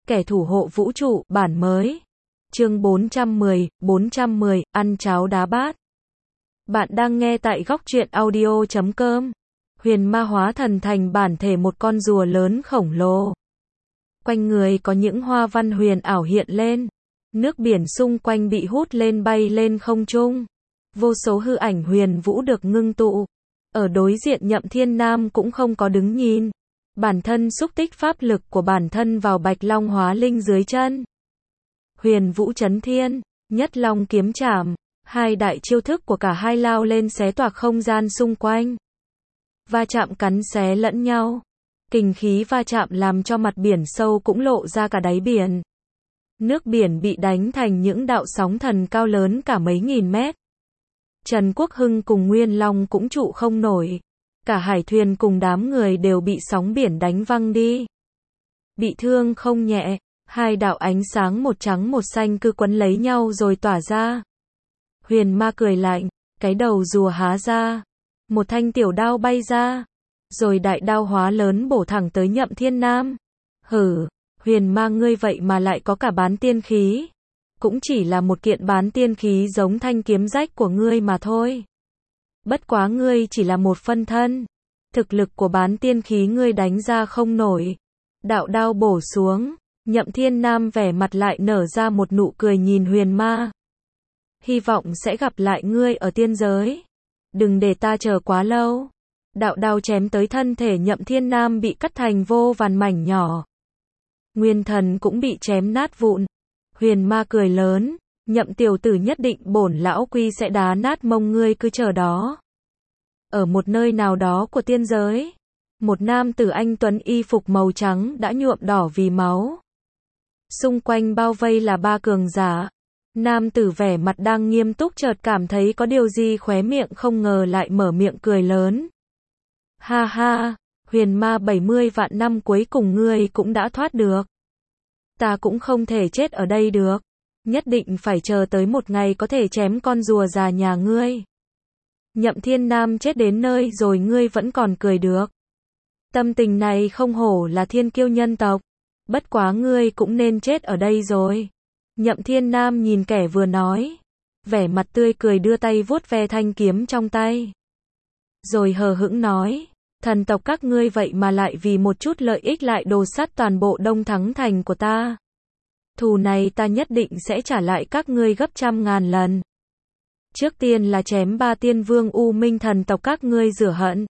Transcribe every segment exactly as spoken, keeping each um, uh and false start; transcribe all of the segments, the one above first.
Kẻ thủ hộ vũ trụ, bản mới. Chương bốn trăm mười, bốn trăm mười, ăn cháo đá bát. Bạn đang nghe tại góc truyện audio chấm com. Huyền ma hóa thần thành bản thể một con rùa lớn khổng lồ. Quanh người có những hoa văn huyền ảo hiện lên. Nước biển xung quanh bị hút lên bay lên không trung. Vô số hư ảnh huyền vũ được ngưng tụ. Ở đối diện Nhậm Thiên Nam cũng không có đứng nhìn. Bản thân xúc tích pháp lực của bản thân vào Bạch Long hóa linh dưới chân. Huyền vũ chấn thiên, nhất long kiếm chảm, hai đại chiêu thức của cả hai lao lên xé toạc không gian xung quanh. Va chạm cắn xé lẫn nhau. Kình khí va chạm làm cho mặt biển sâu cũng lộ ra cả đáy biển. Nước biển bị đánh thành những đạo sóng thần cao lớn cả mấy nghìn mét. Trần Quốc Hưng cùng Nguyên Long cũng trụ không nổi. Cả hải thuyền cùng đám người đều bị sóng biển đánh văng đi. Bị thương không nhẹ, hai đạo ánh sáng một trắng một xanh cứ quấn lấy nhau rồi tỏa ra. Huyền ma cười lạnh, cái đầu rùa há ra. Một thanh tiểu đao bay ra. Rồi đại đao hóa lớn bổ thẳng tới Nhậm Thiên Nam. Hử, huyền ma ngươi vậy mà lại có cả bán tiên khí. Cũng chỉ là một kiện bán tiên khí giống thanh kiếm rách của ngươi mà thôi. Bất quá ngươi chỉ là một phân thân. Thực lực của bán tiên khí ngươi đánh ra không nổi. Đạo đao bổ xuống. Nhậm Thiên Nam vẻ mặt lại nở ra một nụ cười nhìn huyền ma. Hy vọng sẽ gặp lại ngươi ở tiên giới. Đừng để ta chờ quá lâu. Đạo đao chém tới thân thể Nhậm Thiên Nam bị cắt thành vô vàn mảnh nhỏ. Nguyên thần cũng bị chém nát vụn. Huyền ma cười lớn. Nhậm tiểu tử nhất định bổn lão quy sẽ đá nát mông ngươi, cứ chờ đó. Ở một nơi nào đó của tiên giới, một nam tử anh tuấn y phục màu trắng đã nhuộm đỏ vì máu. Xung quanh bao vây là ba cường giả. Nam tử vẻ mặt đang nghiêm túc chợt cảm thấy có điều gì khóe miệng không ngờ lại mở miệng cười lớn. Ha ha, huyền ma bảy mươi vạn năm cuối cùng ngươi cũng đã thoát được. Ta cũng không thể chết ở đây được. Nhất định phải chờ tới một ngày có thể chém con rùa già nhà ngươi. Nhậm Thiên Nam chết đến nơi rồi ngươi vẫn còn cười được. Tâm tình này không hổ là thiên kiêu nhân tộc. Bất quá ngươi cũng nên chết ở đây rồi. Nhậm Thiên Nam nhìn kẻ vừa nói. Vẻ mặt tươi cười đưa tay vuốt ve thanh kiếm trong tay. Rồi hờ hững nói. Thần tộc các ngươi vậy mà lại vì một chút lợi ích lại đồ sắt toàn bộ Đông Thắng Thành của ta. Thù này ta nhất định sẽ trả lại các ngươi gấp trăm ngàn lần. Trước tiên là chém ba tiên vương U Minh thần tộc các ngươi rửa hận.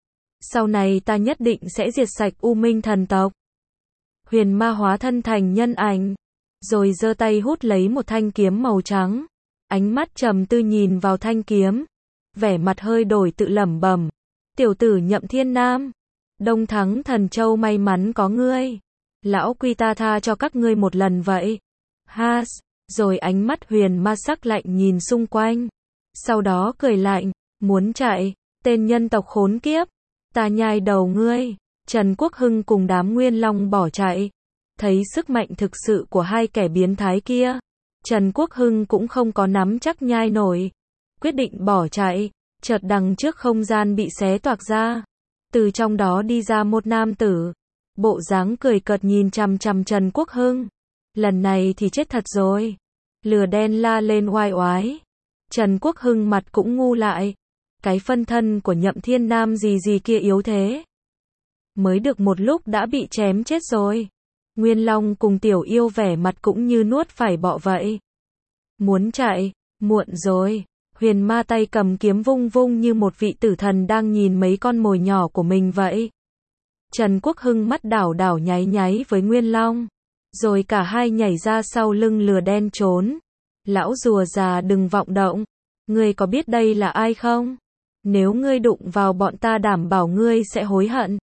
Sau này ta nhất định sẽ diệt sạch U Minh thần tộc. Huyền ma hóa thân thành nhân ảnh. Rồi giơ tay hút lấy một thanh kiếm màu trắng. Ánh mắt trầm tư nhìn vào thanh kiếm. Vẻ mặt hơi đổi tự lẩm bẩm. Tiểu tử Nhậm Thiên Nam. Đông Thắng Thần Châu may mắn có ngươi. Lão quy ta tha cho các ngươi một lần vậy. Ha, rồi ánh mắt huyền ma sắc lạnh nhìn xung quanh. Sau đó cười lạnh, muốn chạy, tên nhân tộc khốn kiếp. Ta nhai đầu ngươi. Trần Quốc Hưng cùng đám Nguyên Long bỏ chạy. Thấy sức mạnh thực sự của hai kẻ biến thái kia. Trần Quốc Hưng cũng không có nắm chắc nhai nổi. Quyết định bỏ chạy. Chợt đằng trước không gian bị xé toạc ra. Từ trong đó đi ra một nam tử. Bộ dáng cười cợt nhìn chằm chằm Trần Quốc Hưng. Lần này thì chết thật rồi. Lừa đen la lên oai oái. Trần Quốc Hưng mặt cũng ngu lại. Cái phân thân của Nhậm Thiên Nam gì gì kia yếu thế. Mới được một lúc đã bị chém chết rồi. Nguyên Long cùng Tiểu Yêu vẻ mặt cũng như nuốt phải bọ vậy. Muốn chạy, muộn rồi. Huyền ma tay cầm kiếm vung vung như một vị tử thần đang nhìn mấy con mồi nhỏ của mình vậy. Trần Quốc Hưng mắt đảo đảo nháy nháy với Nguyên Long. Rồi cả hai nhảy ra sau lưng lừa đen trốn. Lão rùa già đừng vọng động. Ngươi có biết đây là ai không? Nếu ngươi đụng vào bọn ta đảm bảo ngươi sẽ hối hận.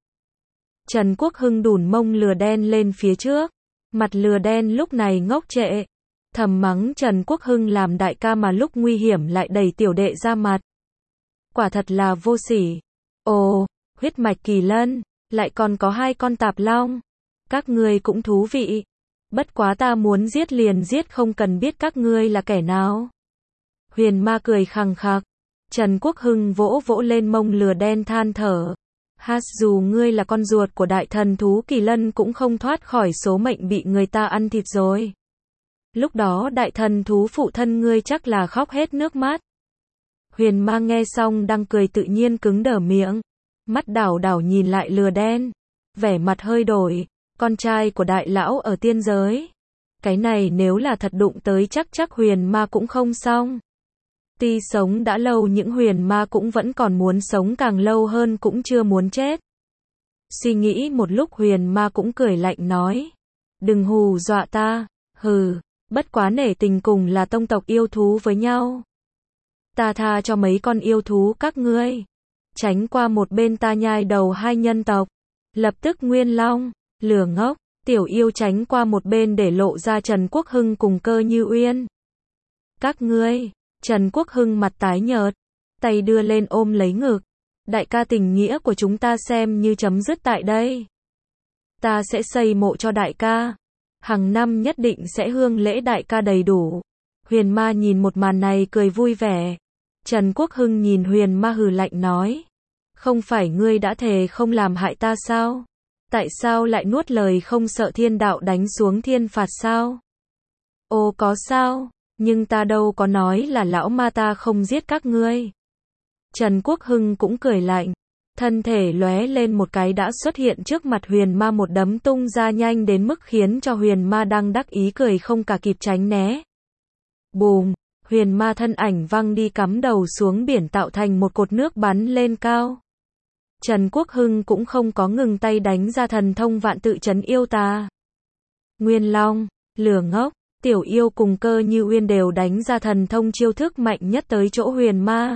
Trần Quốc Hưng đùn mông lừa đen lên phía trước. Mặt lừa đen lúc này ngốc trệ. Thầm mắng Trần Quốc Hưng làm đại ca mà lúc nguy hiểm lại đẩy tiểu đệ ra mặt. Quả thật là vô sỉ. Ồ, huyết mạch kỳ lân. Lại còn có hai con tạp long. Các ngươi cũng thú vị. Bất quá ta muốn giết liền giết không cần biết các ngươi là kẻ nào. Huyền ma cười khằng khặc. Trần Quốc Hưng vỗ vỗ lên mông lừa đen than thở. Hát dù ngươi là con ruột của đại thần thú Kỳ Lân cũng không thoát khỏi số mệnh bị người ta ăn thịt rồi. Lúc đó đại thần thú phụ thân ngươi chắc là khóc hết nước mắt. Huyền ma nghe xong đang cười tự nhiên cứng đờ miệng. Mắt đảo đảo nhìn lại lừa đen. Vẻ mặt hơi đổi. Con trai của đại lão ở tiên giới. Cái này nếu là thật đụng tới chắc chắc huyền ma cũng không xong. Tuy sống đã lâu những huyền ma cũng vẫn còn muốn sống càng lâu hơn cũng chưa muốn chết. Suy nghĩ một lúc huyền ma cũng cười lạnh nói. Đừng hù dọa ta. Hừ, bất quá nể tình cùng là tông tộc yêu thú với nhau. Ta tha cho mấy con yêu thú các ngươi. Tránh qua một bên ta nhai đầu hai nhân tộc. Lập tức Nguyên Long, lừa ngốc, tiểu yêu tránh qua một bên để lộ ra Trần Quốc Hưng cùng Cơ Như Uyên. Các ngươi, Trần Quốc Hưng mặt tái nhợt, tay đưa lên ôm lấy ngực. Đại ca tình nghĩa của chúng ta xem như chấm dứt tại đây. Ta sẽ xây mộ cho đại ca. Hàng năm nhất định sẽ hương lễ đại ca đầy đủ. Huyền ma nhìn một màn này cười vui vẻ. Trần Quốc Hưng nhìn huyền ma hừ lạnh nói. Không phải ngươi đã thề không làm hại ta sao? Tại sao lại nuốt lời không sợ thiên đạo đánh xuống thiên phạt sao? Ồ có sao, nhưng ta đâu có nói là lão ma ta không giết các ngươi. Trần Quốc Hưng cũng cười lạnh. Thân thể lóe lên một cái đã xuất hiện trước mặt huyền ma một đấm tung ra nhanh đến mức khiến cho huyền ma đang đắc ý cười không cả kịp tránh né. Bùm, huyền ma thân ảnh văng đi cắm đầu xuống biển tạo thành một cột nước bắn lên cao. Trần Quốc Hưng cũng không có ngừng tay đánh ra thần thông vạn tự trấn yêu tà. Nguyên Long, lừa ngốc, tiểu yêu cùng Cơ Như Uyên đều đánh ra thần thông chiêu thức mạnh nhất tới chỗ huyền ma.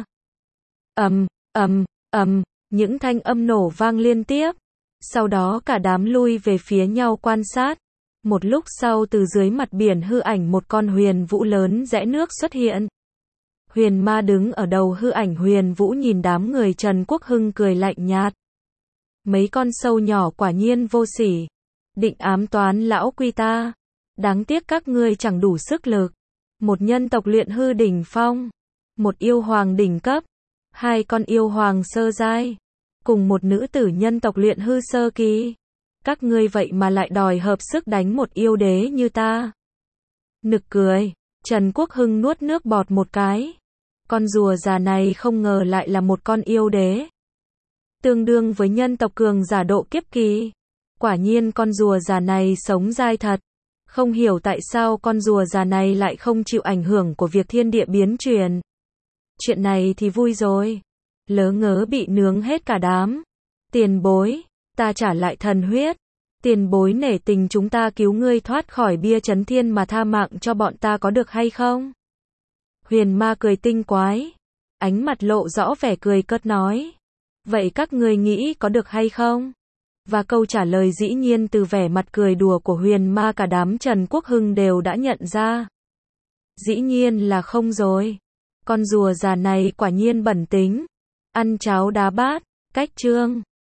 Ầm, ầm, ầm, những thanh âm nổ vang liên tiếp. Sau đó cả đám lui về phía nhau quan sát. Một lúc sau từ dưới mặt biển hư ảnh một con huyền vũ lớn rẽ nước xuất hiện. Huyền ma đứng ở đầu hư ảnh huyền vũ nhìn đám người Trần Quốc Hưng cười lạnh nhạt. Mấy con sâu nhỏ quả nhiên vô sỉ. Định ám toán lão quy ta. Đáng tiếc các ngươi chẳng đủ sức lực. Một nhân tộc luyện hư đỉnh phong. Một yêu hoàng đỉnh cấp. Hai con yêu hoàng sơ giai. Cùng một nữ tử nhân tộc luyện hư sơ kỳ. Các ngươi vậy mà lại đòi hợp sức đánh một yêu đế như ta. Nực cười. Trần Quốc Hưng nuốt nước bọt một cái. Con rùa già này không ngờ lại là một con yêu đế. Tương đương với nhân tộc cường giả độ kiếp kỳ. Quả nhiên con rùa già này sống dai thật. Không hiểu tại sao con rùa già này lại không chịu ảnh hưởng của việc thiên địa biến chuyển. Chuyện này thì vui rồi. Lớ ngớ bị nướng hết cả đám. Tiền bối, ta trả lại thần huyết. Tiền bối nể tình chúng ta cứu ngươi thoát khỏi bia chấn thiên mà tha mạng cho bọn ta có được hay không? Huyền ma cười tinh quái. Ánh mặt lộ rõ vẻ cười cợt nói. Vậy các ngươi nghĩ có được hay không? Và câu trả lời dĩ nhiên từ vẻ mặt cười đùa của huyền ma cả đám Trần Quốc Hưng đều đã nhận ra. Dĩ nhiên là không rồi. Con rùa già này quả nhiên bẩn tính. Ăn cháo đá bát. Cách chương.